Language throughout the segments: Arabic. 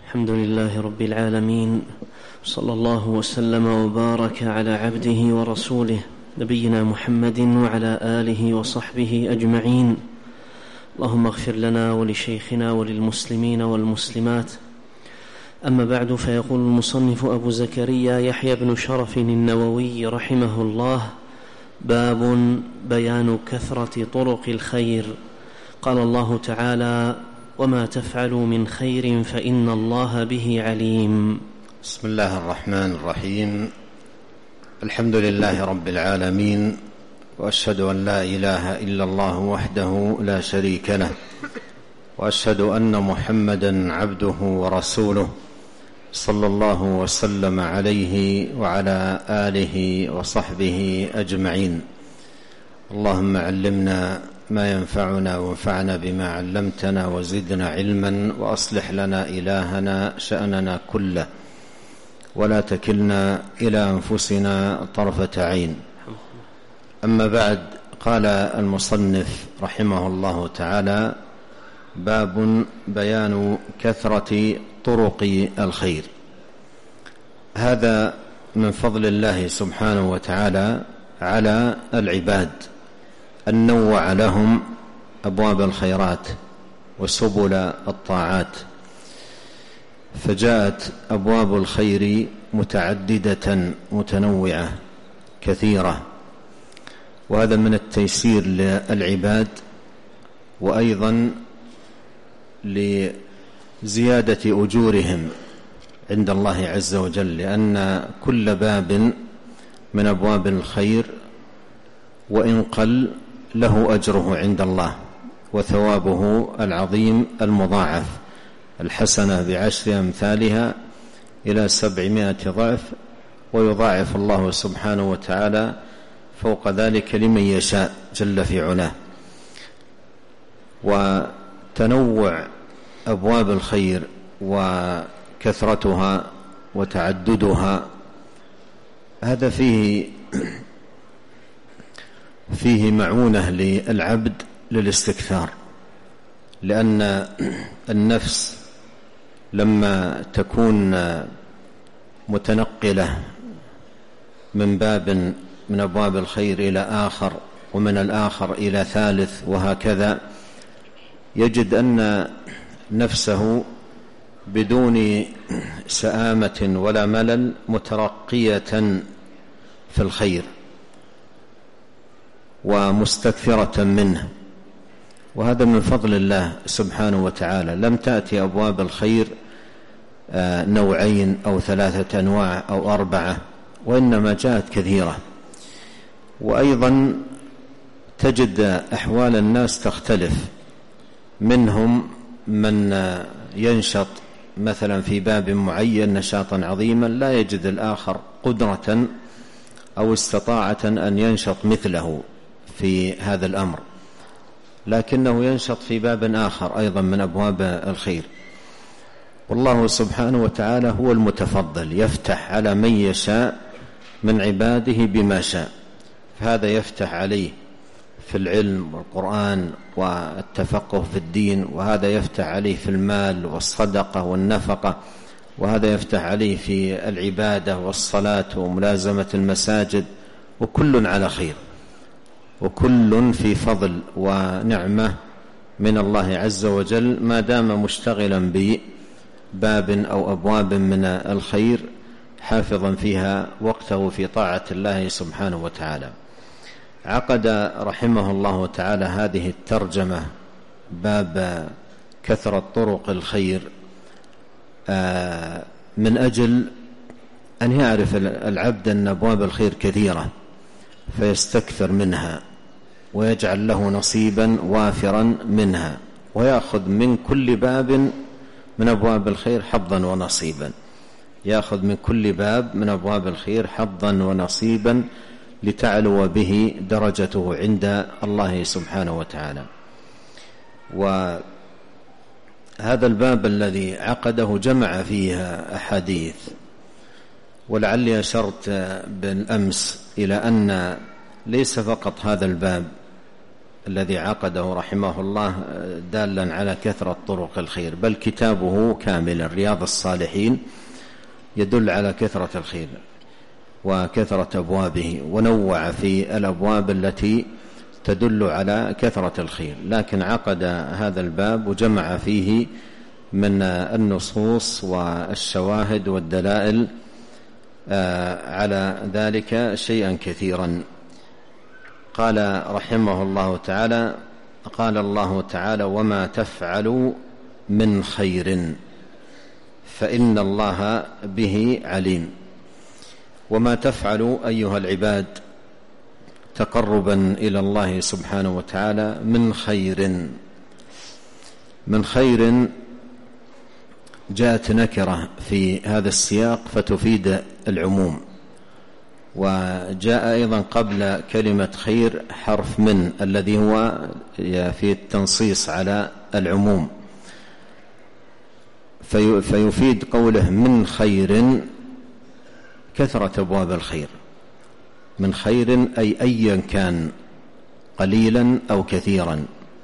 الحمد لله رب العالمين، صلى الله وسلم وبارك على عبده ورسوله نبينا محمد وعلى آله وصحبه أجمعين. اللهم اغفر لنا ولشيخنا وللمسلمين والمسلمات. أما بعد، فيقول المصنف أبو زكريا يحيى بن شرف النووي رحمه الله: باب بيان كثرة طرق الخير. قال الله تعالى: وما تفعلوا من خير فإن الله به عليم. بسم الله الرحمن الرحيم. الحمد لله رب العالمين، وأشهد أن لا إله إلا الله وحده لا شريك له، وأشهد أن محمدا عبده ورسوله، صلى الله وسلم عليه وعلى آله وصحبه أجمعين. اللهم علمنا ما ينفعنا وانفعنا بما علمتنا وزدنا علما، وأصلح لنا إلهنا شأننا كله، ولا تكلنا إلى أنفسنا طرفة عين. أما بعد، قال المصنف رحمه الله تعالى: باب بيان كثرة طرق الخير. هذا من فضل الله سبحانه وتعالى على العباد أن نوع لهم أبواب الخيرات وسبل الطاعات، فجاءت أبواب الخير متعددة متنوعة كثيرة، وهذا من التيسير للعباد، وأيضا لزيادة أجورهم عند الله عز وجل، لأن كل باب من أبواب الخير وإن قل له أجره عند الله وثوابه العظيم المضاعف. الحسنة بعشر أمثالها إلى 700 ضعف، ويضاعف الله سبحانه وتعالى فوق ذلك لمن يشاء جل في علاه. وتنوع أبواب الخير وكثرتها وتعددها هذا فيه معونة للعبد للاستكثار، لأن النفس لما تكون متنقلة من باب من أبواب الخير إلى آخر، ومن الآخر إلى ثالث، وهكذا، يجد أن نفسه بدون سآمة ولا ملل مترقية في الخير ومستكثرة منه، وهذا من فضل الله سبحانه وتعالى. لم تأتي أبواب الخير نوعين أو 3 أنواع أو 4، وإنما جاءت كثيرة. وأيضا تجد أحوال الناس تختلف، منهم من ينشط مثلا في باب معين نشاطا عظيما لا يجد الآخر قدرة أو استطاعة أن ينشط مثله في هذا الأمر، لكنه ينشط في باب آخر أيضا من أبواب الخير. والله سبحانه وتعالى هو المتفضل، يفتح على من يشاء من عباده بما شاء، فهذا يفتح عليه في العلم والقرآن والتفقه في الدين، وهذا يفتح عليه في المال والصدقة والنفقة، وهذا يفتح عليه في العبادة والصلاة وملازمة المساجد، وكل على خير، وكل في فضل ونعمة من الله عز وجل، ما دام مشتغلا بباب أو أبواب من الخير، حافظا فيها وقته في طاعة الله سبحانه وتعالى. عقد رحمه الله تعالى هذه الترجمة باب كثرة طرق الخير من أجل أن يعرف العبد أن أبواب الخير كثيرة، فيستكثر منها ويجعل له نصيبا وافرا منها، ويأخذ من كل باب من أبواب الخير حظا ونصيبا، يأخذ من كل باب من أبواب الخير حظا ونصيبا لتعلو به درجته عند الله سبحانه وتعالى. وهذا الباب الذي عقده جمع فيها أحاديث، ولعلي أشرت بالأمس إلى أن ليس فقط هذا الباب الذي عقده رحمه الله دالا على كثرة طرق الخير، بل كتابه كاملا رياض الصالحين يدل على كثرة الخير وكثرة أبوابه، ونوع في الأبواب التي تدل على كثرة الخير، لكن عقد هذا الباب وجمع فيه من النصوص والشواهد والدلائل على ذلك شيئا كثيرا. قال رحمه الله تعالى: قال الله تعالى: وما تفعلوا من خير فإن الله به عليم. وما تفعلوا أيها العباد تقربا إلى الله سبحانه وتعالى من خير جاءت نكرة في هذا السياق فتفيد العموم، وجاء أيضا قبل كلمة خير حرف من الذي هو في التنصيص على العموم، فيفيد قوله من خير كثرة أبواب الخير. من خير أي أيا كان، قليلا أو كثيرا،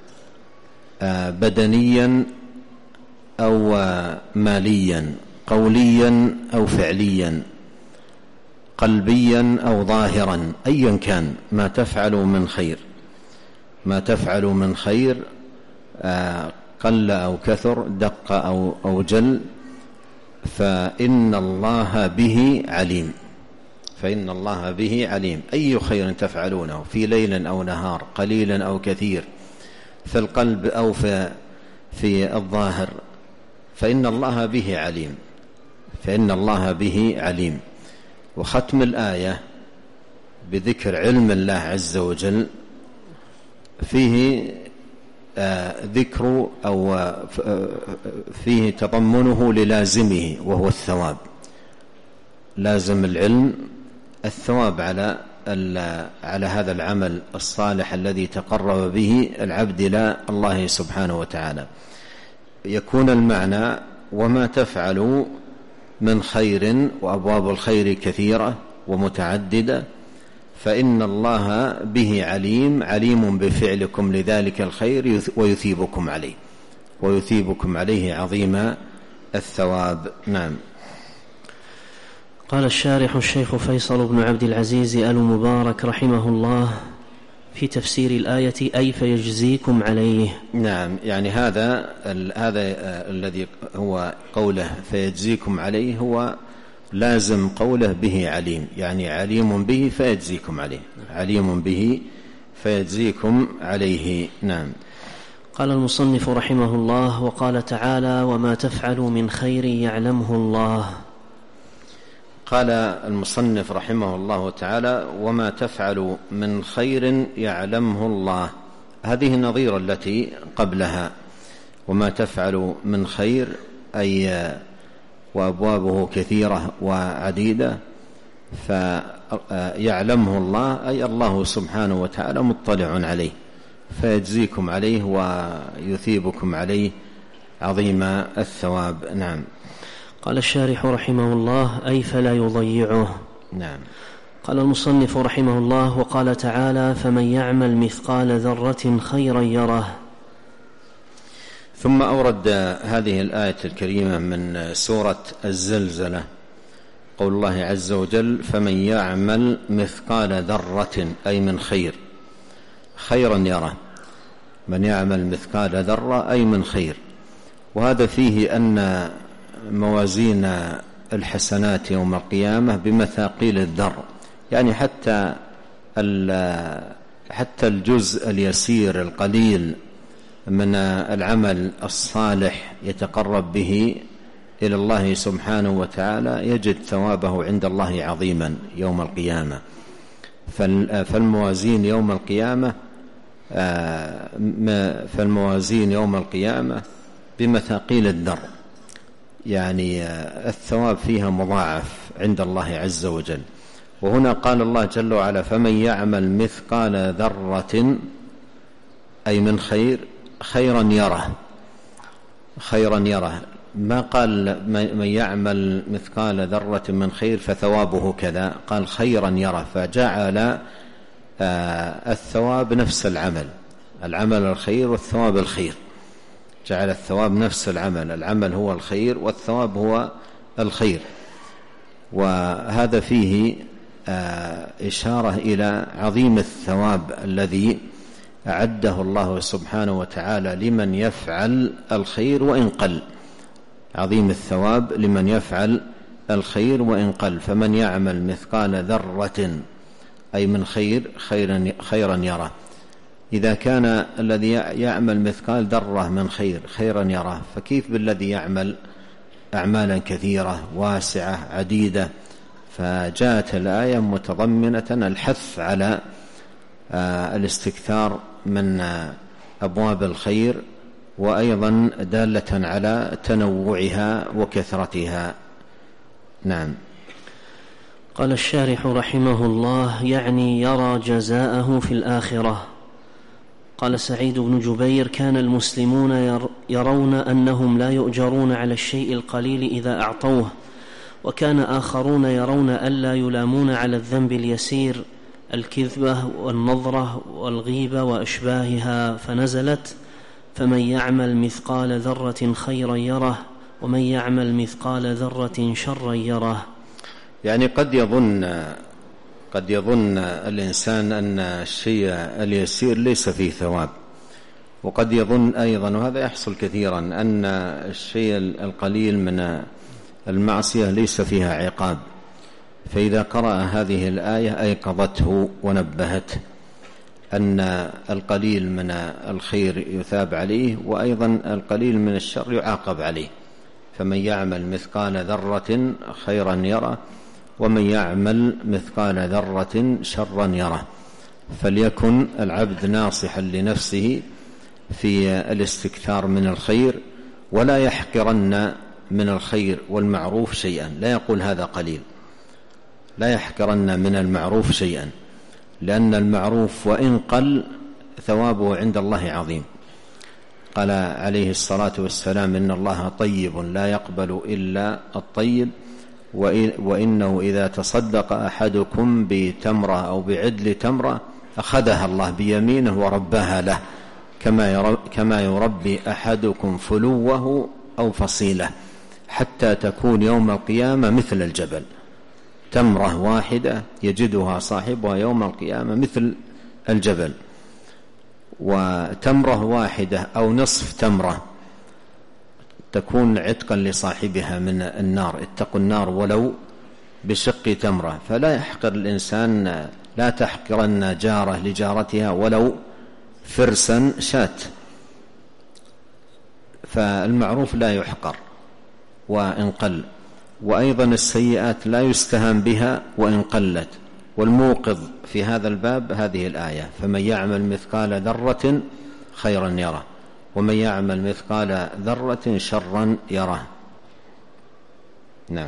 بدنيا أو ماليا، قوليا أو فعليا، قلبيا أو ظاهرا، أيا كان ما تفعلوا من خير، ما تفعلوا من خير قل أو كثر، دق أو جل، فإن الله به عليم. فإن الله به عليم. أي خير تفعلونه في ليل أو نهار، قليلا أو كثير، في القلب أو في الظاهر، فإن الله به عليم. فإن الله به عليم. وختم الآية بذكر علم الله عز وجل فيه ذكر أو فيه تضمنه للازمه وهو الثواب. لازم العلم الثواب على هذا العمل الصالح الذي تقرب به العبد إلى الله سبحانه وتعالى. يكون المعنى وما تفعلوا من خير، وأبواب الخير كثيرة ومتعددة، فإن الله به عليم، عليم بفعلكم لذلك الخير ويثيبكم عليه عظيم الثواب. نعم. قال الشارح الشيخ فيصل بن عبد العزيز آل مبارك رحمه الله في تفسير الآية: أي فيجزيكم عليه. نعم، يعني هذا الذي هو قوله فيجزيكم عليه هو لازم قوله به عليم، يعني عليم به فيجزيكم عليه، عليم به فيجزيكم عليه. نعم. قال المصنف رحمه الله: وقال تعالى: وما تفعلوا من خير يعلمه الله. قال المصنف رحمه الله تعالى: وما تفعلوا من خير يعلمه الله. هذه نظير التي قبلها: وما تفعلوا من خير، أي وأبوابه كثيرة وعديدة، فيعلمه الله أي الله سبحانه وتعالى مطلع عليه، فيجزيكم عليه ويثيبكم عليه عظيم الثواب. نعم. قال الشارح رحمه الله: أي فلا يضيعه. نعم. قال المصنف رحمه الله: وقال تعالى: فمن يعمل مثقال ذرة خيرا يره. ثم أورد هذه الآية الكريمة من سورة الزلزلة قول الله عز وجل: فمن يعمل مثقال ذرة، أي من خير، خيرا يره. من يعمل مثقال ذرة أي من خير. وهذا فيه أن موازين الحسنات يوم القيامة بمثاقيل الذر، يعني حتى الجزء اليسير القليل من العمل الصالح يتقرب به إلى الله سبحانه وتعالى يجد ثوابه عند الله عظيما يوم القيامة. فالموازين يوم القيامة بمثاقيل الذر، يعني الثواب فيها مضاعف عند الله عز وجل. وهنا قال الله جل وعلا: فمن يعمل مثقال ذرة، أي من خير، خيرا يره. خيرا يره، ما قال من يعمل مثقال ذرة من خير فثوابه كذا، قال خيرا يره، فجعل الثواب نفس العمل، العمل الخير والثواب الخير، جعل الثواب نفس العمل هو الخير والثواب هو الخير. وهذا فيه إشارة إلى عظيم الثواب الذي أعده الله سبحانه وتعالى لمن يفعل الخير وإن قل، عظيم الثواب لمن يفعل الخير وإن قل. فمن يعمل مثقال ذرة أي من خيرا يره. إذا كان الذي يعمل مثقال ذرة من خيرا يره، فكيف بالذي يعمل أعمالا كثيرة واسعة عديدة؟ فجاءت الآية متضمنة الحث على الاستكثار من أبواب الخير، وأيضا دالة على تنوعها وكثرتها. نعم. قال الشارح رحمه الله: يعني يرى جزاءه في الآخرة. قال سعيد بن جبير: كان المسلمون يرون أنهم لا يؤجرون على الشيء القليل إذا أعطوه، وكان آخرون يرون ألا يلامون على الذنب اليسير، الكذبة والنظرة والغيبة وأشباهها، فنزلت: فمن يعمل مثقال ذرة خيرا يره ومن يعمل مثقال ذرة شرا يره. يعني قد يظن الإنسان أن الشيء اليسير ليس فيه ثواب، وقد يظن أيضا، وهذا يحصل كثيرا، أن الشيء القليل من المعصية ليس فيها عقاب. فإذا قرأ هذه الآية أيقظته ونبهته أن القليل من الخير يثاب عليه، وأيضا القليل من الشر يعاقب عليه. فمن يعمل مثقال ذرة خيرا يره ومن يعمل مثقال ذرة شرا يره. فليكن العبد ناصحا لنفسه في الاستكثار من الخير، ولا يحقرن من الخير والمعروف شيئا. لا يقول هذا قليل، لا يحقرن من المعروف شيئا، لأن المعروف وإن قل ثوابه عند الله عظيم. قال عليه الصلاة والسلام: إن الله طيب لا يقبل إلا الطيب، وإنه إذا تصدق أحدكم بتمرة أو بعدل تمرة أخذها الله بيمينه ورباها له، كما يربي أحدكم فلوه أو فصيله، حتى تكون يوم القيامة مثل الجبل. تمرة واحدة يجدها صاحبها يوم القيامة مثل الجبل. وتمرة واحدة أو نصف تمرة تكون عتقا لصاحبها من النار. اتقوا النار ولو بشق تمرة. فلا يحقر الإنسان، لا تحقرن جارة لجارتها ولو فرسا شاة. فالمعروف لا يحقر وإن قل، وأيضا السيئات لا يستهان بها وإن قلت. والموقظ في هذا الباب هذه الآية: فمن يعمل مثقال ذرة خيرا يره ومن يعمل مثقال ذرة شرا يره. نعم.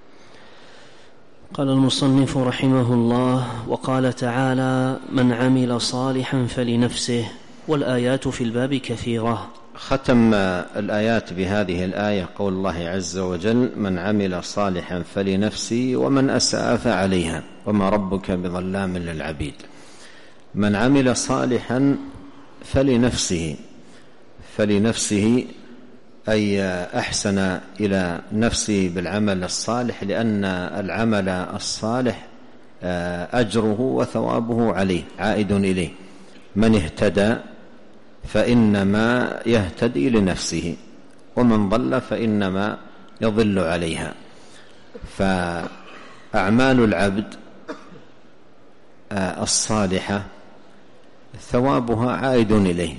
قال المصنف رحمه الله: وقال تعالى: من عمل صالحا فلنفسه. والآيات في الباب كثيرة. ختم الآيات بهذه الآية قول الله عز وجل: من عمل صالحا فلنفسه ومن أساء فعليها وما ربك بظلام للعبيد. من عمل صالحا فلنفسه أي أحسن إلى نفسه بالعمل الصالح، لأن العمل الصالح أجره وثوابه عليه عائد إليه. من اهتدى فإنما يهتدي لنفسه، ومن ضل فإنما يضل عليها. فأعمال العبد الصالحة ثوابها عائد إليه،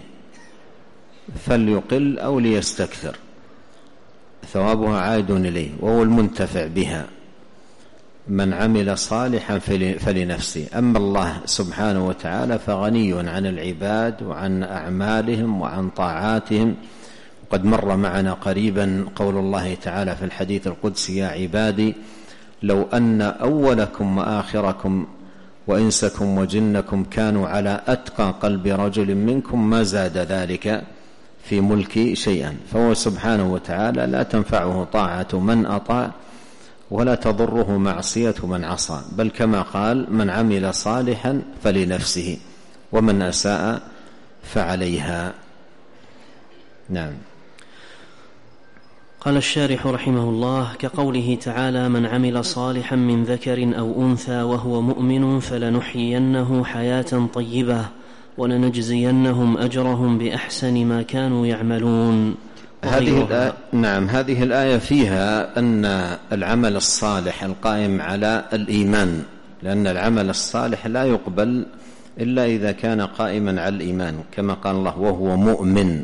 فليقل أو ليستكثر، ثوابها عائد إليه وهو المنتفع بها. من عمل صالحا فلنفسه. أما الله سبحانه وتعالى فغني عن العباد وعن أعمالهم وعن طاعاتهم. قد مر معنا قريبا قول الله تعالى في الحديث القدسي: يا عبادي لو أن أولكم وآخركم وإنسكم وجنكم كانوا على أتقى قلب رجل منكم ما زاد ذلك في ملكي شيئا. فهو سبحانه وتعالى لا تنفعه طاعة من أطاع ولا تضره معصية من عصى، بل كما قال: من عمل صالحا فلنفسه ومن أساء فعليها. نعم. قال الشارح رحمه الله: كقوله تعالى: من عمل صالحا من ذكر أو أنثى وهو مؤمن فلنحيينه حياة طيبة ولنجزينهم أجرهم بأحسن ما كانوا يعملون. هذه الآية فيها أن العمل الصالح القائم على الإيمان، لأن العمل الصالح لا يقبل إلا إذا كان قائما على الإيمان، كما قال الله: وهو مؤمن.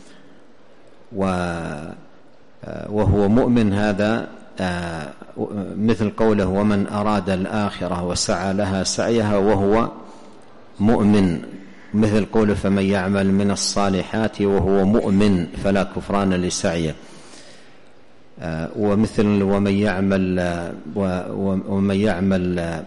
وهو مؤمن هذا مثل قوله: ومن أراد الآخرة وسعى لها سعيها وهو مؤمن، مثل قوله: فمن يعمل من الصالحات وهو مؤمن فلا كفران لسعيه. ومثل ومن يعمل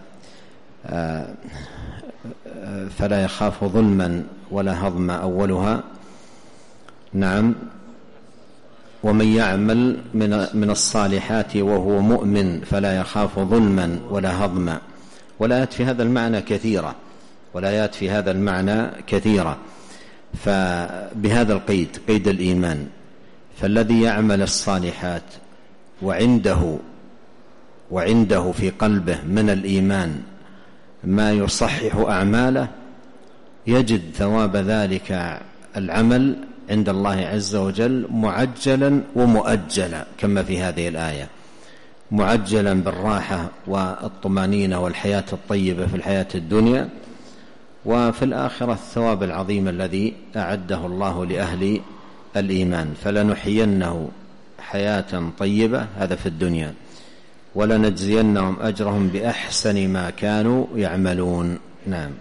فلا يخاف ظلما ولا هضما أولها. نعم. ومن يعمل من الصالحات وهو مؤمن فلا يخاف ظلما ولا هضما. والآيات في هذا المعنى كثيرة، فبهذا القيد، قيد الإيمان، فالذي يعمل الصالحات وعنده في قلبه من الإيمان ما يصحح أعماله يجد ثواب ذلك العمل عند الله عز وجل معجلا ومؤجلا، كما في هذه الآية: معجلا بالراحة والطمأنينة والحياة الطيبة في الحياة الدنيا، وفي الآخرة الثواب العظيم الذي أعده الله لأهل الإيمان. فلنحيينه حياة طيبة، هذا في الدنيا، ولنجزينهم أجرهم بأحسن ما كانوا يعملون. نعم.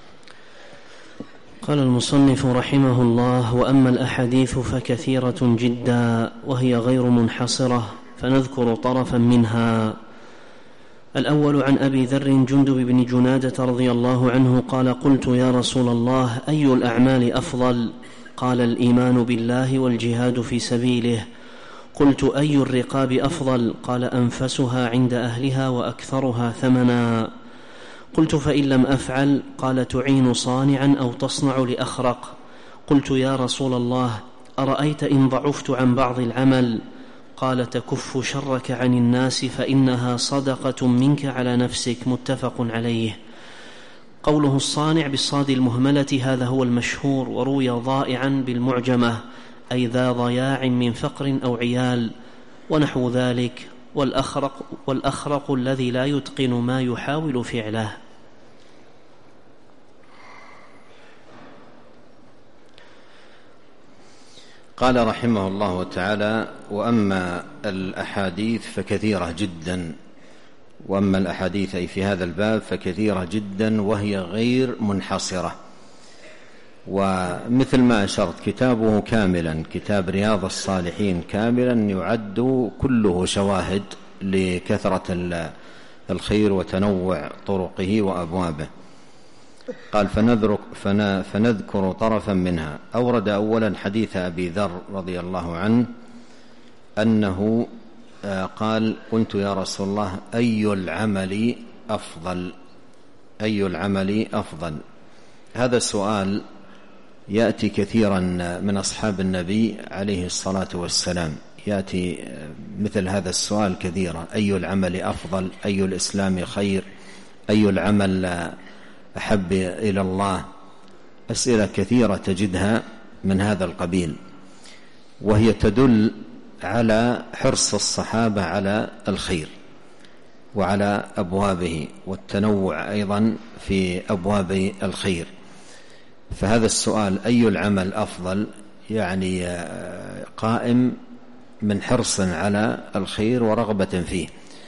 قال المصنف رحمه الله: وأما الأحاديث فكثيرة جدا وهي غير منحصرة، فنذكر طرفا منها. الأول عن أبي ذر جندب بن جنادة رضي الله عنه قال: قلت يا رسول الله: أي الأعمال أفضل؟ قال: الإيمان بالله والجهاد في سبيله. قلت: أي الرقاب أفضل؟ قال: أنفسها عند أهلها وأكثرها ثمنا. قلت: فإن لم أفعل؟ قال: تعين صانعا أو تصنع لأخرق. قلت: يا رسول الله، أرأيت إن ضعفت عن بعض العمل؟ قال: تكف شرك عن الناس فإنها صدقة منك على نفسك. متفق عليه. قوله الصانع بالصاد المهملة هذا هو المشهور، وروي ضائعا بالمعجمة، أي ذا ضياع من فقر أو عيال ونحو ذلك. والأخرق الذي لا يتقن ما يحاول فعله. قال رحمه الله تعالى: وأما الأحاديث فكثيرة جدا. وأما الأحاديث أي في هذا الباب فكثيرة جدا وهي غير منحصرة. ومثل ما أشرت، كتابه كاملا، كتاب رياض الصالحين كاملا، يعد كله شواهد لكثرة الخير وتنوع طرقه وأبوابه. قال: فنذكر طرفا منها. أورد أولا حديث أبي ذر رضي الله عنه أنه قال: قلت يا رسول الله: أي العمل أفضل؟ أي العمل أفضل؟ هذا السؤال يأتي كثيرا من أصحاب النبي عليه الصلاة والسلام، يأتي مثل هذا السؤال كثيرا: أي العمل أفضل؟ أي الإسلام خير؟ أي العمل أحب إلى الله؟ أسئلة كثيرة تجدها من هذا القبيل، وهي تدل على حرص الصحابة على الخير وعلى أبوابه، والتنوع أيضا في أبواب الخير. فهذا السؤال أي العمل أفضل يعني قائم من حرص على الخير ورغبة فيه،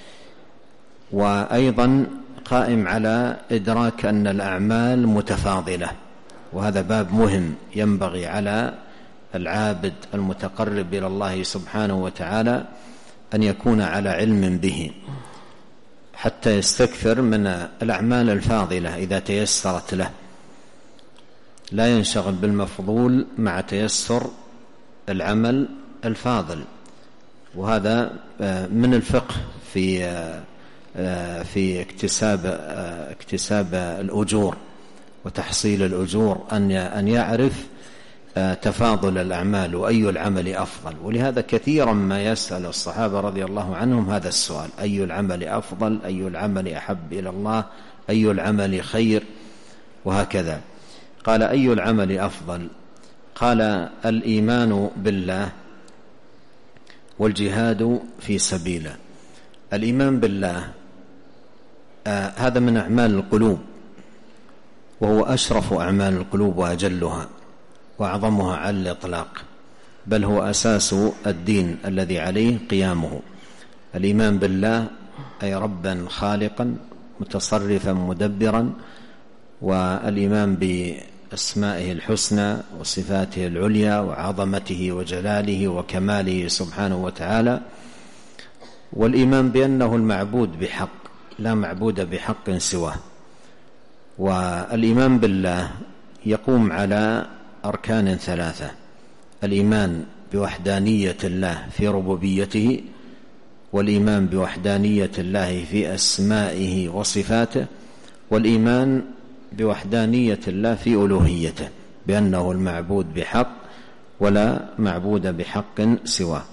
وأيضا قائم على إدراك أن الأعمال متفاضلة. وهذا باب مهم ينبغي على العابد المتقرب إلى الله سبحانه وتعالى أن يكون على علم به، حتى يستكثر من الأعمال الفاضلة إذا تيسرت له، لا ينشغل بالمفضول مع تيسر العمل الفاضل. وهذا من الفقه في اكتساب الأجور وتحصيل الأجور، أن يعرف تفاضل الأعمال وأي العمل أفضل، ولهذا كثيرا ما يسأل الصحابة رضي الله عنهم هذا السؤال: أي العمل أفضل؟ أي العمل أحب إلى الله؟ أي العمل خير؟ وهكذا. قال: أي العمل أفضل؟ قال: الإيمان بالله والجهاد في سبيله. الإيمان بالله هذا من أعمال القلوب، وهو أشرف أعمال القلوب وأجلها وأعظمها على الإطلاق، بل هو أساس الدين الذي عليه قيامه. الإيمان بالله أي ربا خالقا متصرفا مدبرا، والإيمان بأسمائه الحسنى وصفاته العليا وعظمته وجلاله وكماله سبحانه وتعالى، والإيمان بأنه المعبود بحق لا معبود بحق سواه. والإيمان بالله يقوم على أركان ثلاثة: الإيمان بوحدانية الله في ربوبيته، والإيمان بوحدانية الله في أسمائه وصفاته، والإيمان بوحدانية الله في ألوهيته بأنه المعبود بحق ولا معبود بحق سواه.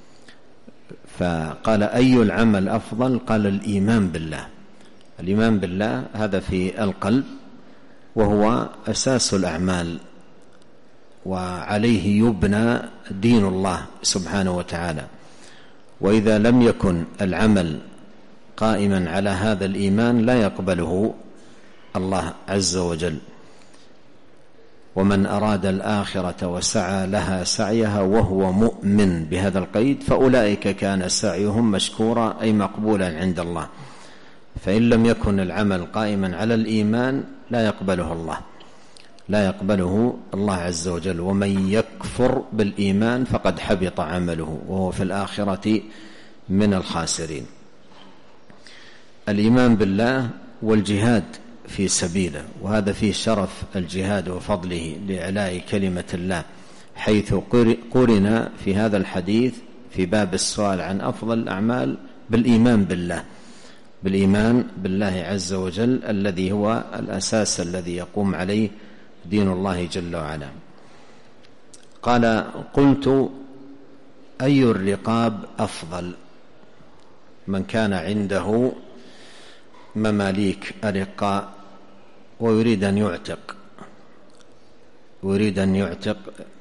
فقال: أي العمل أفضل؟ قال: الإيمان بالله. الإيمان بالله هذا في القلب، وهو أساس الأعمال، وعليه يبنى دين الله سبحانه وتعالى. وإذا لم يكن العمل قائما على هذا الإيمان لا يقبله الله عز وجل. ومن أراد الآخرة وسعى لها سعيها وهو مؤمن بهذا القيد فأولئك كان سعيهم مشكورا أي مقبولا عند الله. فإن لم يكن العمل قائما على الإيمان لا يقبله الله عز وجل. ومن يكفر بالإيمان فقد حبط عمله وهو في الآخرة من الخاسرين. الإيمان بالله والجهاد في سبيله، وهذا فيه شرف الجهاد وفضله لإعلاء كلمة الله، حيث قرن في هذا الحديث في باب السؤال عن أفضل الأعمال بالإيمان بالله عز وجل، الذي هو الأساس الذي يقوم عليه دين الله جل وعلا. قال: قلت: أي الرقاب أفضل؟ من كان عنده مماليك أرقاء ويريد أن يعتق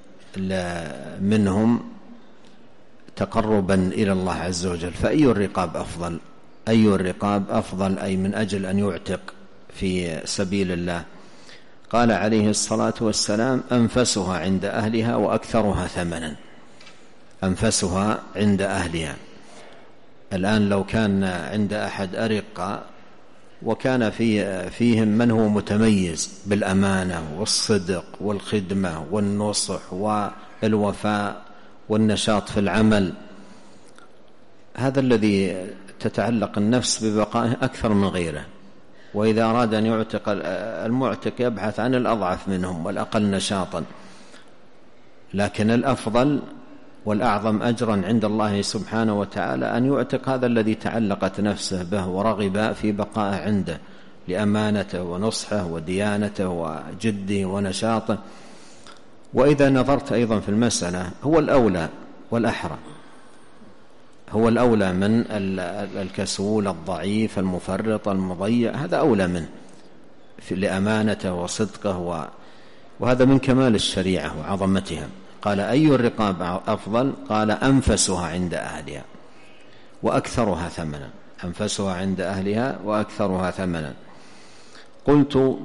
منهم تقربا إلى الله عز وجل، فأي الرقاب أفضل؟ أي الرقاب أفضل أي من أجل أن يعتق في سبيل الله. قال عليه الصلاة والسلام: أنفسها عند أهلها وأكثرها ثمنا. أنفسها عند أهلها. الآن لو كان عند أحد أرقاء وكان فيهم من هو متميز بالأمانة والصدق والخدمة والنصح والوفاء والنشاط في العمل، هذا الذي تتعلق النفس ببقائه أكثر من غيره. وإذا أراد أن يعتق المعتق يبحث عن الأضعف منهم والأقل نشاطا، لكن الأفضل والأعظم أجرا عند الله سبحانه وتعالى أن يعتق هذا الذي تعلقت نفسه به ورغب في بقائه عنده لأمانته ونصحه وديانته وجده ونشاطه. وإذا نظرت أيضا في المسألة هو الأولى والأحرى، هو الأولى من الكسول الضعيف المفرط المضيع، هذا أولى منه لأمانته وصدقه، وهذا من كمال الشريعة وعظمتها. قال: أي الرقاب أفضل؟ قال: أنفسها عند أهلها وأكثرها ثمنا. أنفسها عند أهلها وأكثرها ثمنا. قلت: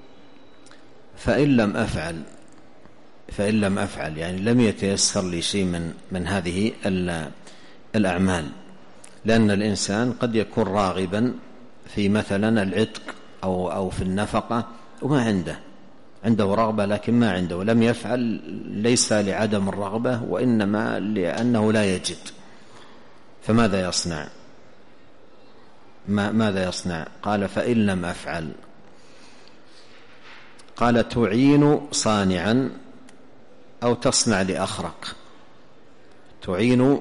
فإن لم أفعل يعني لم يتيسر لي شيء من هذه الأعمال، لأن الإنسان قد يكون راغبا في مثلا العتق أو في النفقة وما عنده رغبة لكن ما عنده، ولم يفعل ليس لعدم الرغبة وإنما لأنه لا يجد، فماذا يصنع؟ ماذا يصنع؟ قال: فإن لم أفعل. قال: تعين صانعا أو تصنع لأخرق. تعين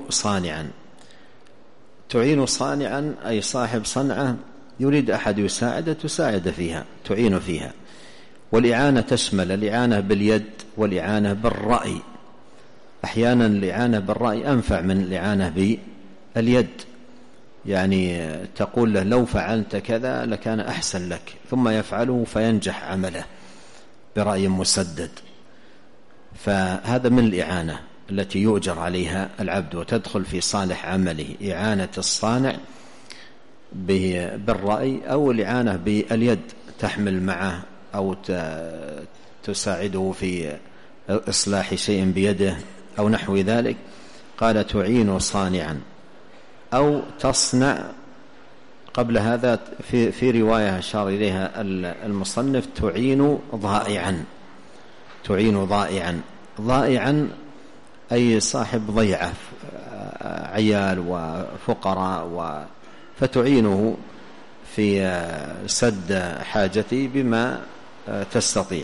صانعا أي صاحب صنعة يريد أحد يساعد فيها، تعين فيها. والإعانة تشمل الإعانة باليد والإعانة بالرأي. أحيانا الإعانة بالرأي أنفع من الإعانة باليد، يعني تقول له لو فعلت كذا لكان أحسن لك، ثم يفعله فينجح عمله برأي مسدد. فهذا من الإعانة التي يؤجر عليها العبد وتدخل في صالح عمله، إعانة الصانع بالرأي أو الإعانة باليد، تحمل معه أو تساعده في إصلاح شيء بيده أو نحو ذلك. قال تعين صانعا أو تصنع. قبل هذا في رواية أشار إليها المصنف تعين ضائعا. تعين ضائعا. ضائعا أي صاحب ضيعة، عيال وفقراء، فتعينه في سد حاجته بما تستطيع.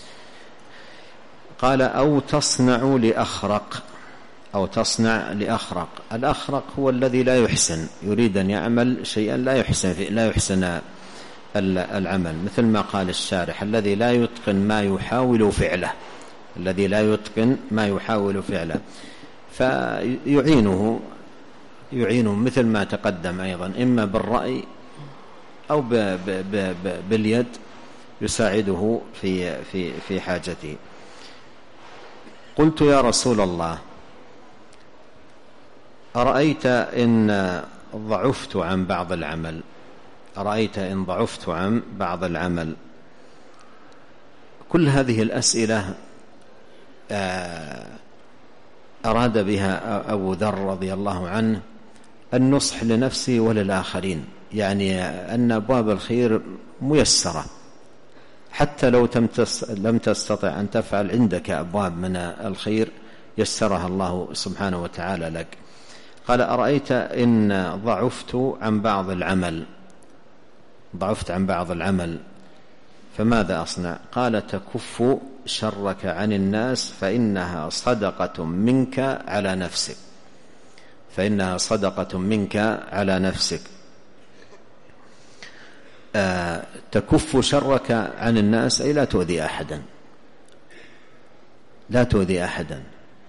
قال أو تصنع لأخرق. أو تصنع لأخرق. الأخرق هو الذي لا يحسن، يريد أن يعمل شيئا لا يحسن العمل، مثل ما قال الشارح الذي لا يتقن ما يحاول فعله. الذي لا يتقن ما يحاول فعله فيعينه مثل ما تقدم أيضا، إما بالرأي أو باليد يساعده في حاجته. قلت يا رسول الله أرأيت إن ضعفت عن بعض العمل. أرأيت إن ضعفت عن بعض العمل. كل هذه الأسئلة أراد بها أبو ذر رضي الله عنه النصح لنفسه وللآخرين، يعني أن أبواب الخير ميسرة، حتى لو لم تستطع أن تفعل عندك أبواب من الخير يسرها الله سبحانه وتعالى لك. قال أرأيت إن ضعفت عن بعض العمل. ضعفت عن بعض العمل فماذا أصنع؟ قال تكف شرك عن الناس فإنها صدقة منك على نفسك. فإنها صدقة منك على نفسك. تكف شرك عن الناس أي لا تؤذي أحدا. لا تؤذي أحدا.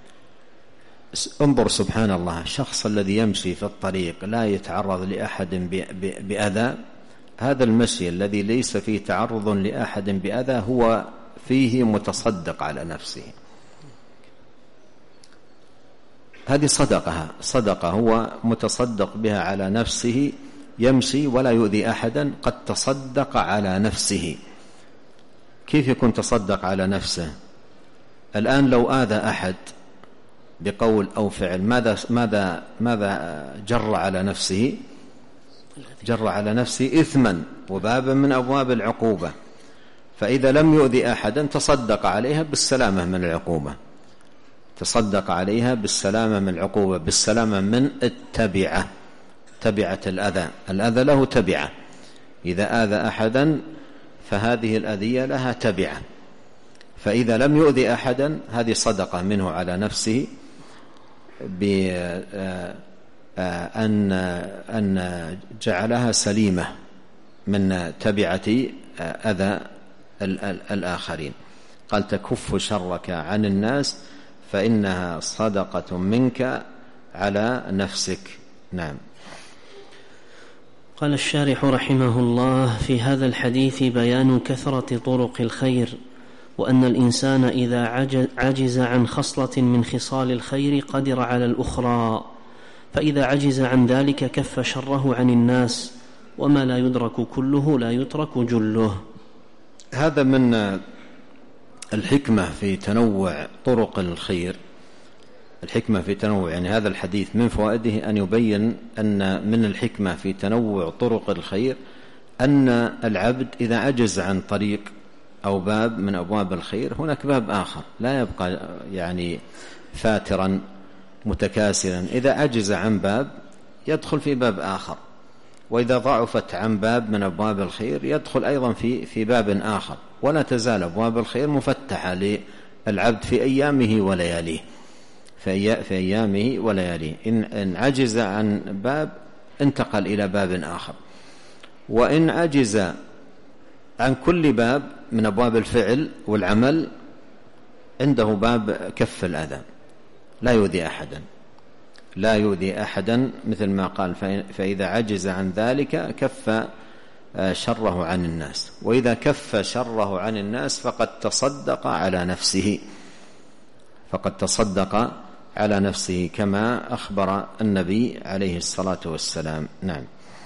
انظر سبحان الله، الشخص الذي يمشي في الطريق لا يتعرض لأحد بأذى، هذا المشي الذي ليس فيه تعرض لأحد بأذى هو فيه متصدق على نفسه. هذه صدقة هو متصدق بها على نفسه، يمشي ولا يؤذي أحدا، قد تصدق على نفسه. كيف يكون تصدق على نفسه؟ الآن لو آذى أحد بقول أو فعل ماذا جر على نفسه؟ جر على نفسه إثما وبابا من أبواب العقوبة. فإذا لم يؤذي أحدا تصدق عليها بالسلامة من العقوبة. تصدق عليها بالسلامة من العقوبة، بالسلامة من التبعة، تبعة الأذى. الأذى له تبعة، إذا آذى أحدا فهذه الأذية لها تبعة. فإذا لم يؤذي أحدا هذه صدقة منه على نفسه أن جعلها سليمة من تبعة أذى الآخرين. قال تكف شرك عن الناس فإنها صدقة منك على نفسك. نعم. قال الشارح رحمه الله: في هذا الحديث بيان كثرة طرق الخير، وأن الإنسان إذا عجز عن خصلة من خصال الخير قدر على الأخرى، فإذا عجز عن ذلك كف شره عن الناس، وما لا يدرك كله لا يترك جله. هذا من الحكمة في تنوع طرق الخير. الحكمة في تنوع، يعني هذا الحديث من فوائده أن يبين أن من الحكمة في تنوع طرق الخير أن العبد إذا عجز عن طريق أو باب من أبواب الخير هناك باب آخر، لا يبقى يعني فاترا متكاسلا. إذا عجز عن باب يدخل في باب آخر، وإذا ضعفت عن باب من أبواب الخير يدخل أيضا في باب آخر، ولا تزال أبواب الخير مفتحة للعبد في أيامه ولياليه. في أيامه ولياليه إن عجز عن باب انتقل إلى باب آخر، وإن عجز عن كل باب من أبواب الفعل والعمل عنده باب كف الأذى، لا يؤذي أحدا مثل ما قال فإذا عجز عن ذلك كف شره عن الناس، وإذا كف شره عن الناس فقد تصدق على نفسه كما أخبر النبي عليه الصلاة والسلام. نعم.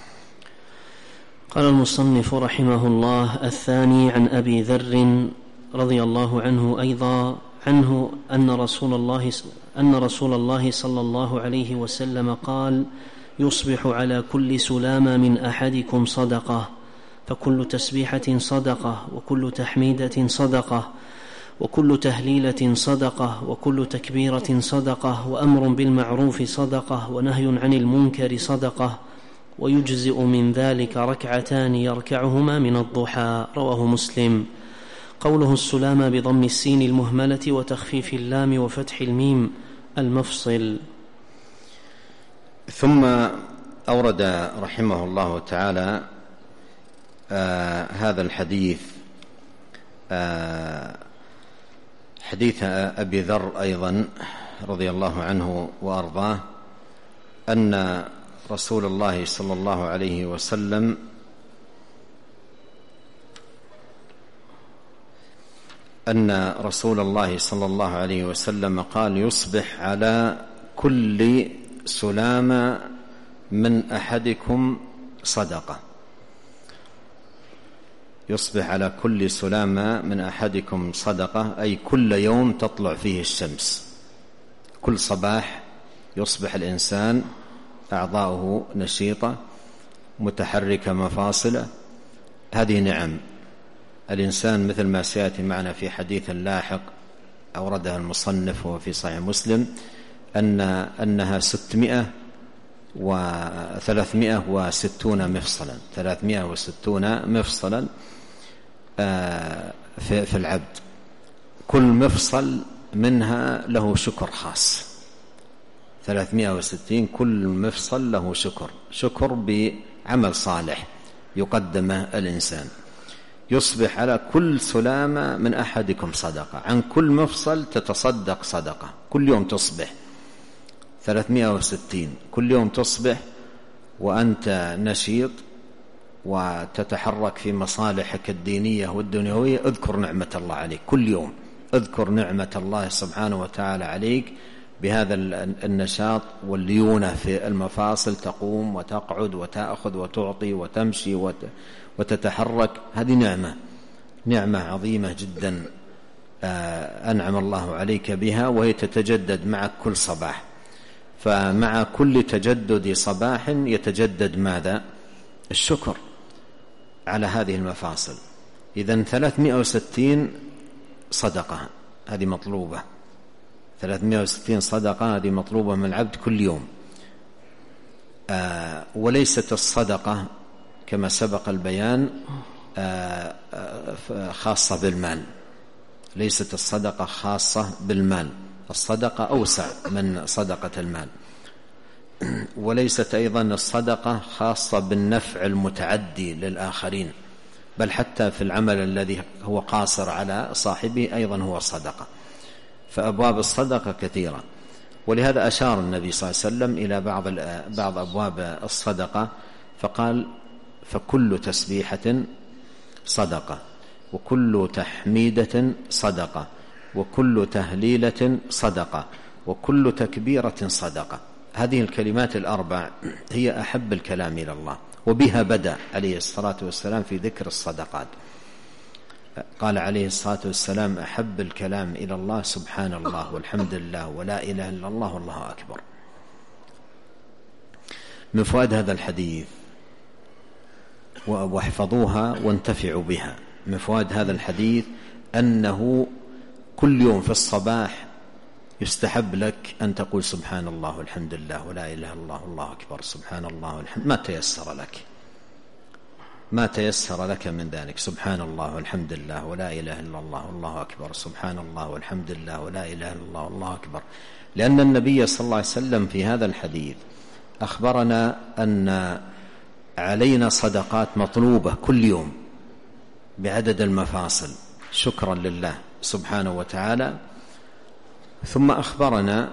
قال المصنف رحمه الله: الثاني عن أبي ذر رضي الله عنه أيضا عنه أن رسول الله صلى الله عليه وسلم قال: يصبح على كل سلامة من أحدكم صدقة، فكل تسبيحة صدقة، وكل تحميدة صدقة، وكل تهليلة صدقة، وكل تكبيرة صدقة، وأمر بالمعروف صدقة، ونهي عن المنكر صدقة، ويجزئ من ذلك ركعتان يركعهما من الضحى. رواه مسلم. قوله السلامة بضم السين المهملة وتخفيف اللام وفتح الميم المفصل. ثم أورد رحمه الله تعالى هذا الحديث، حديث أبي ذر أيضا رضي الله عنه وأرضاه أن رسول الله صلى الله عليه وسلم قال: يصبح على كل سلامة من أحدكم صدقة. يصبح على كل سلامة من أحدكم صدقة، أي كل يوم تطلع فيه الشمس، كل صباح يصبح الإنسان أعضاؤه نشيطة متحركة مفاصلة. هذه نعم الإنسان، مثل ما سيأتي معنا في حديث لاحق أوردها المصنف وفي صحيح مسلم أنها 360 مفصلا في العبد، كل مفصل منها له شكر خاص. 360 كل مفصل له شكر بعمل صالح يقدمه الإنسان. يصبح على كل سلامة من أحدكم صدقة، عن كل مفصل تتصدق صدقة، كل يوم تصبح 360، كل يوم تصبح وأنت نشيط وتتحرك في مصالحك الدينية والدنيوية. اذكر نعمة الله عليك كل يوم، اذكر نعمة الله سبحانه وتعالى عليك بهذا النشاط والليونة في المفاصل، تقوم وتقعد وتأخذ وتعطي وتمشي وتتحرك. هذه نعمة عظيمة جدا أنعم الله عليك بها، وهي تتجدد معك كل صباح. فمع كل تجدد صباح يتجدد ماذا؟ الشكر على هذه المفاصل. إذن 360 صدقة هذه مطلوبة، 360 صدقة هذه مطلوبة من العبد كل يوم. وليست الصدقة كما سبق البيان خاصة بالمال، ليست الصدقة خاصة بالمال، الصدقة أوسع من صدقة المال. وليست أيضا الصدقة خاصة بالنفع المتعدي للآخرين، بل حتى في العمل الذي هو قاصر على صاحبه أيضا هو صدقة. فأبواب الصدقة كثيرة، ولهذا أشار النبي صلى الله عليه وسلم إلى بعض أبواب الصدقة فقال: فكل تسبيحة صدقة، وكل تحميدة صدقة، وكل تهليلة صدقة، وكل تكبيرة صدقة. هذه الكلمات الأربع هي أحب الكلام إلى الله، وبها بدأ عليه الصلاة والسلام في ذكر الصدقات. قال عليه الصلاة والسلام: أحب الكلام إلى الله سبحان الله والحمد لله ولا إله إلا الله والله أكبر. من فوائد هذا الحديث، واحفظوها وانتفعوا بها، من فوائد هذا الحديث أنه كل يوم في الصباح يستحب لك أن تقول سبحان الله والحمد لله ولا إله إلا الله والله أكبر، سبحان الله والحمد، ما تيسر لك من ذلك، سبحان الله والحمد لله ولا إله إلا الله والله أكبر، سبحان الله والحمد لله ولا إله إلا الله والله أكبر. لأن النبي صلى الله عليه وسلم في هذا الحديث أخبرنا أن علينا صدقات مطلوبة كل يوم، بعدد المفاصل شكرا لله سبحانه وتعالى. ثم أخبرنا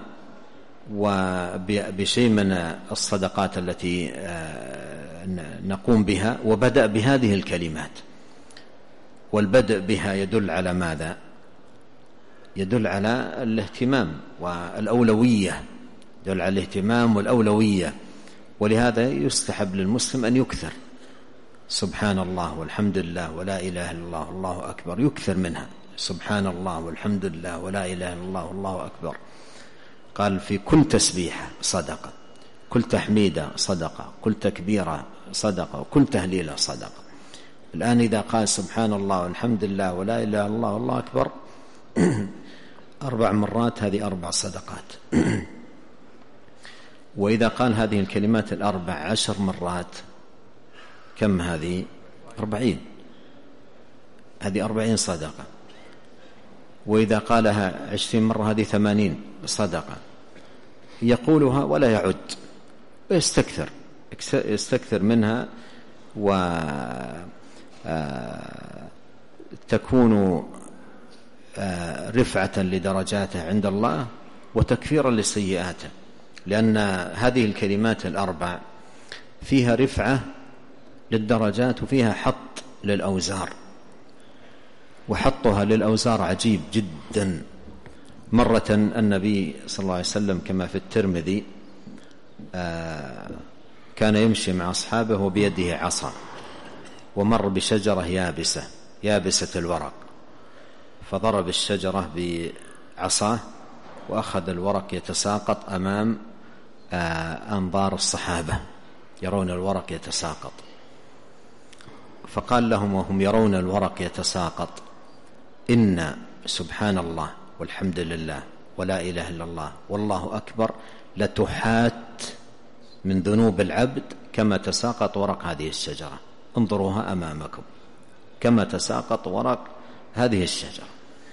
بشيء من الصدقات التي نقوم بها، وبدأ بهذه الكلمات. والبدء بها يدل على ماذا؟ يدل على الاهتمام والأولوية، يدل على الاهتمام والأولوية. ولهذا يستحب للمسلم أن يكثر سبحان الله والحمد لله ولا إله إلا الله والله أكبر، يكثر منها سبحان الله والحمد لله ولا إله إلا الله والله أكبر. قال في كل تسبيحة صدقة، كل تحميدة صدقة، كل تكبيرة صدقة، وكل تهليلة صدقة. الآن إذا قال سبحان الله والحمد لله ولا إله إلا الله والله أكبر 4 مرات، هذه 4 صدقات. وإذا قال هذه الكلمات 14 مرات، كم هذه؟ 40، هذه 40 صدقة. وإذا قالها 20 مرة هذه 80 صدقة. يقولها ولا يعد ويستكثر منها، وتكون رفعة لدرجاته عند الله وتكفيرا لسيئاته، لأن هذه الكلمات 4 فيها رفعة للدرجات وفيها حط للأوزار، وحطها للأوزار عجيب جدا. مرة النبي صلى الله عليه وسلم كما في الترمذي كان يمشي مع أصحابه وبيده عصا، ومر بشجرة يابسة الورق، فضرب الشجرة بعصاه وأخذ الورق يتساقط أمام أنظار الصحابة، يرون الورق يتساقط. فقال لهم وهم يرون الورق يتساقط: إن سبحان الله والحمد لله ولا إله إلا الله والله أكبر لتحات من ذنوب العبد كما تساقط ورق هذه الشجرة. انظروها أمامكم كما تساقط ورق هذه الشجرة.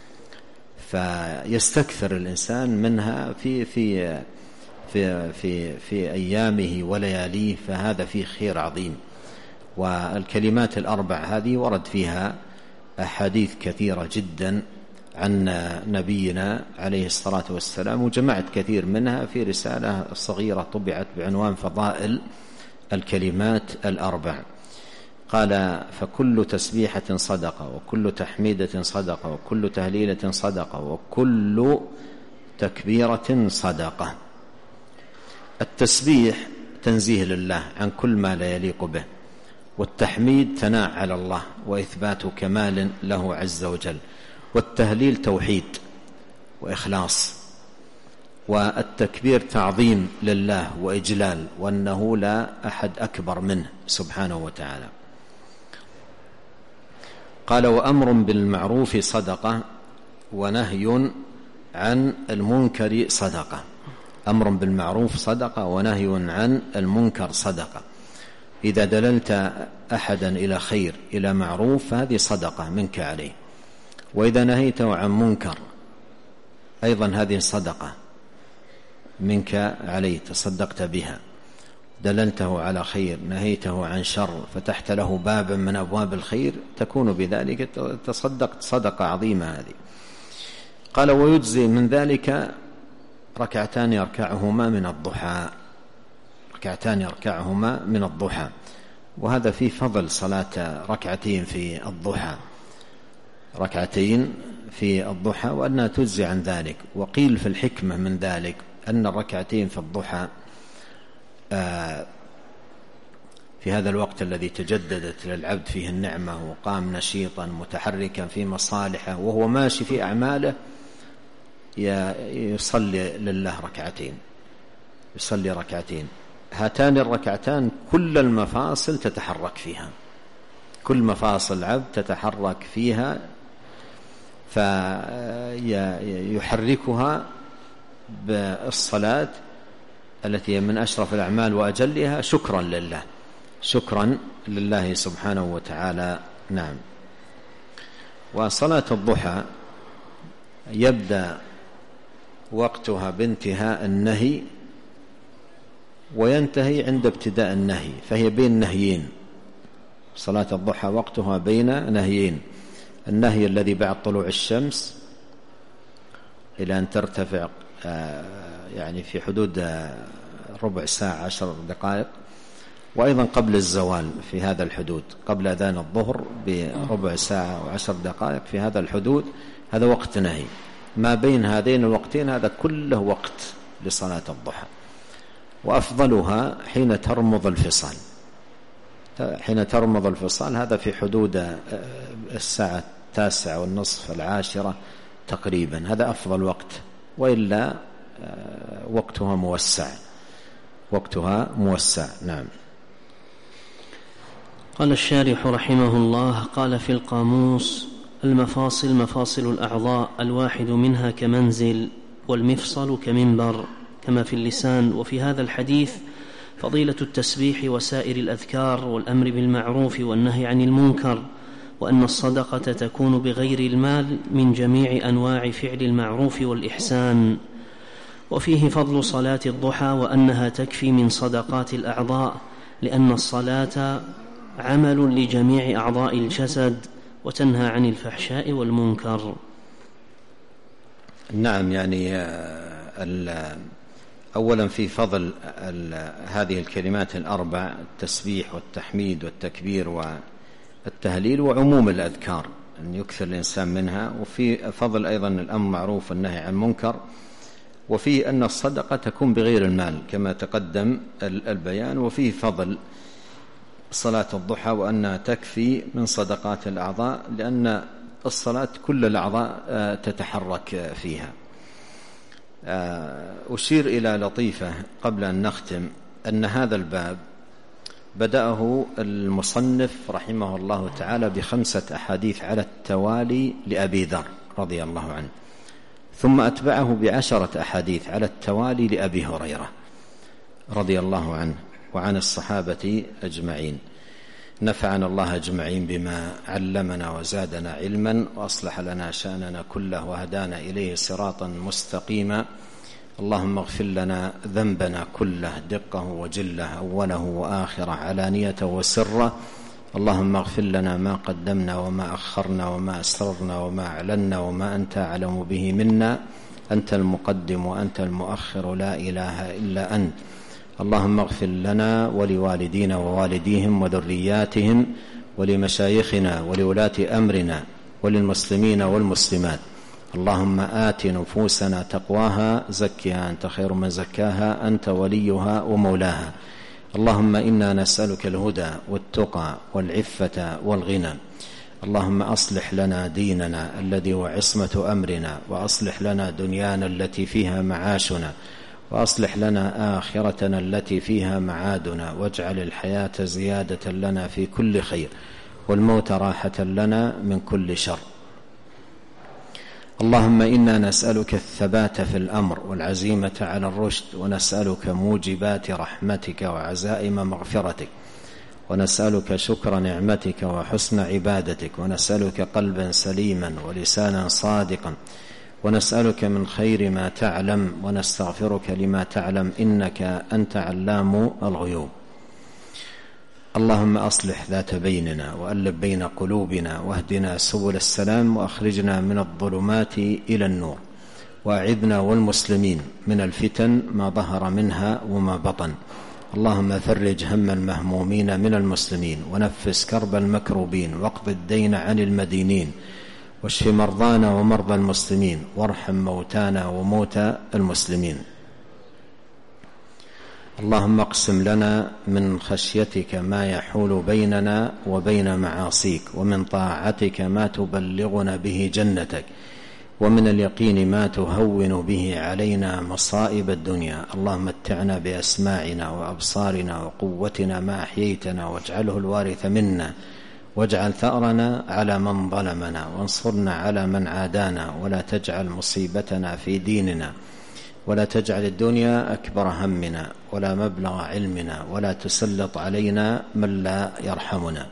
فيستكثر الإنسان منها في في في في في أيامه ولياليه، فهذا فيه خير عظيم. والكلمات 4 هذه ورد فيها أحاديث كثيرة جدا عن نبينا عليه الصلاة والسلام، وجمعت كثير منها في رسالة صغيرة طبعت بعنوان فضائل الكلمات 4. قال: فكل تسبيحة صدقة، وكل تحميدة صدقة، وكل تهليلة صدقة، وكل تكبيرة صدقة. التسبيح تنزيه لله عن كل ما لا يليق به، والتحميد ثناء على الله وإثبات كمال له عز وجل، والتهليل توحيد وإخلاص، والتكبير تعظيم لله وإجلال، وأنه لا أحد أكبر منه سبحانه وتعالى. قال: وأمر بالمعروف صدقة، ونهي عن المنكر صدقة. أمر بالمعروف صدقة، ونهي عن المنكر صدقة. إذا دللت أحدا إلى خير إلى معروف فهذه صدقة منك عليه، وإذا نهيته عن منكر أيضا هذه صدقة منك عليه، تصدقت بها. دللته على خير، نهيته عن شر، فتحت له بابا من أبواب الخير، تكون بذلك تصدقت صدقة عظيمة هذه. قال: ويجزي من ذلك 2 يركعهما من الضحى، 2 يركعهما من الضحى. وهذا في فضل صلاة 2 في الضحى، 2 في الضحى، وأنها تجزي عن ذلك. وقيل في الحكمة من ذلك أن 2 في الضحى في هذا الوقت الذي تجددت للعبد فيه النعمة، وقام نشيطا متحركا في مصالحه، وهو ماشي في أعماله يصلي لله 2، يصلي 2. هاتان 2 كل المفاصل تتحرك فيها، كل مفاصل العبد تتحرك فيها، فيحركها بالصلاة التي هي من أشرف الأعمال وأجلها شكرا لله، شكرا لله سبحانه وتعالى. نعم. وصلاة الضحى يبدأ وقتها بانتهاء النهي وينتهي عند ابتداء النهي، فهي بين نهيين. صلاة الضحى وقتها بين نهيين: النهي الذي بعد طلوع الشمس إلى أن ترتفع يعني في حدود ربع ساعة 10 دقائق، وأيضا قبل الزوال في هذا الحدود، قبل أذان الظهر بربع ساعة و10 دقائق في هذا الحدود، هذا وقت نهي. ما بين هذين الوقتين هذا كله وقت لصلاة الضحى، وأفضلها حين ترمض الفصال. حين ترمض الفصال هذا في حدود الساعة 9:30 10 تقريبا، هذا أفضل وقت، وإلا وقتها موسع. نعم. قال الشارح رحمه الله: قال في القاموس: المفاصل مفاصل الأعضاء، الواحد منها كمنزل، والمفصل كمنبر، كما في اللسان. وفي هذا الحديث فضيلة التسبيح وسائر الأذكار، والأمر بالمعروف والنهي عن المنكر، وأن الصدقة تكون بغير المال من جميع أنواع فعل المعروف والإحسان. وفيه فضل صلاة الضحى، وأنها تكفي من صدقات الأعضاء، لأن الصلاة عمل لجميع أعضاء الجسد، وتنهى عن الفحشاء والمنكر. نعم، يعني أولا في فضل هذه الكلمات الأربع: التسبيح والتحميد والتكبير والتهليل، وعموم الأذكار أن يكثر الإنسان منها. وفي فضل أيضا الأمر معروف والنهي عن المنكر، وفيه أن الصدقة تكون بغير المال كما تقدم البيان. وفيه فضل صلاة الضحى وأنها تكفي من صدقات الأعضاء، لأن الصلاة كل الأعضاء تتحرك فيها. أشير إلى لطيفة قبل أن نختم، أن هذا الباب بدأه المصنف رحمه الله تعالى ب5 أحاديث على التوالي لأبي ذر رضي الله عنه، ثم أتبعه ب10 أحاديث على التوالي لأبي هريرة رضي الله عنه وعن الصحابة أجمعين. نفعنا الله أجمعين بما علمنا وزادنا علما، وأصلح لنا شأننا كله، وهدانا إليه صراطا مستقيما. اللهم اغفر لنا ذنبنا كله، دقه وجله، أوله وآخره، علانيته وسره. اللهم اغفر لنا ما قدمنا وما أخرنا وما أسررنا وما أعلنا وما أنت أعلم به منا. أنت المقدم وأنت المؤخر، لا إله إلا أنت. اللهم اغفر لنا ولوالدينا ووالديهم وذرياتهم ولمشايخنا ولولاة أمرنا وللمسلمين والمسلمات. اللهم آت نفوسنا تقواها، زكها أنت خير من زكاها، أنت وليها ومولاها. اللهم إنا نسألك الهدى والتقى والعفة والغنى. اللهم أصلح لنا ديننا الذي هو عصمة أمرنا، وأصلح لنا دنيانا التي فيها معاشنا، وأصلح لنا آخرتنا التي فيها معادنا، واجعل الحياة زيادة لنا في كل خير، والموت راحة لنا من كل شر. اللهم إنا نسألك الثبات في الأمر والعزيمة على الرشد، ونسألك موجبات رحمتك وعزائم مغفرتك، ونسألك شكر نعمتك وحسن عبادتك، ونسألك قلبا سليما ولسانا صادقا، ونسألك من خير ما تعلم، ونستغفرك لما تعلم، إنك أنت علام الغيوب. اللهم أصلح ذات بيننا، وألف بين قلوبنا، واهدنا سبل السلام، وأخرجنا من الظلمات إلى النور، وأعذنا والمسلمين من الفتن ما ظهر منها وما بطن. اللهم فرج هم المهمومين من المسلمين، ونفس كرب المكروبين، واقض الدين عن المدينين، واشف مرضانا ومرضى المسلمين، وارحم موتانا وموتى المسلمين. اللهم اقسم لنا من خشيتك ما يحول بيننا وبين معاصيك، ومن طاعتك ما تبلغنا به جنتك، ومن اليقين ما تهون به علينا مصائب الدنيا. اللهم متعنا بأسماعنا وأبصارنا وقوتنا ما أحييتنا، واجعله الوارث منا، واجعل ثأرنا على من ظلمنا، وانصرنا على من عادانا، ولا تجعل مصيبتنا في ديننا، ولا تجعل الدنيا أكبر همنا ولا مبلغ علمنا، ولا تسلط علينا من لا يرحمنا.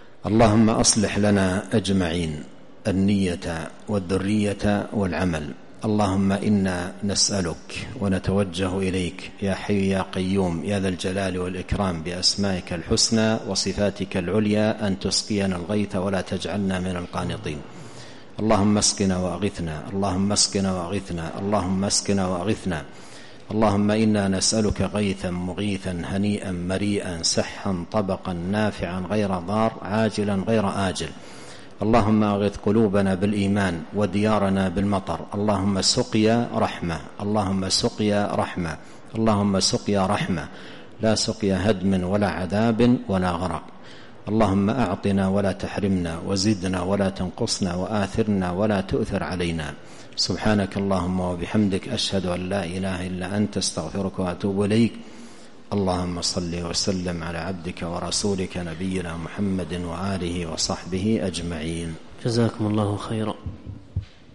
اللهم أصلح لنا أجمعين النية والذرية والعمل، اللهم إنا نسألك ونتوجه إليك يا حي يا قيوم يا ذا الجلال والإكرام بأسمائك الحسنى وصفاتك العليا أن تسقينا الغيث ولا تجعلنا من القانطين. اللهم اسقنا وأغثنا، اللهم اسقنا وأغثنا، اللهم اسقنا وأغثنا. اللهم إنا نسألك غيثا مغيثا هنيئا مريئا سحا طبقا نافعا غير ضار عاجلا غير آجل. اللهم أغث قلوبنا بالإيمان وديارنا بالمطر. اللهم سقيا رحمة، اللهم سقيا رحمة، اللهم سقيا رحمة، لا سقيا هدم ولا عذاب ولا غرق. اللهم أعطنا ولا تحرمنا، وزدنا ولا تنقصنا، وآثرنا ولا تؤثر علينا. سبحانك اللهم وبحمدك، أشهد أن لا إله إلا أنت، استغفرك وأتوب إليك. اللهم صل وسلم على عبدك ورسولك نبينا محمد وآله وصحبه أجمعين. جزاكم الله خيرا.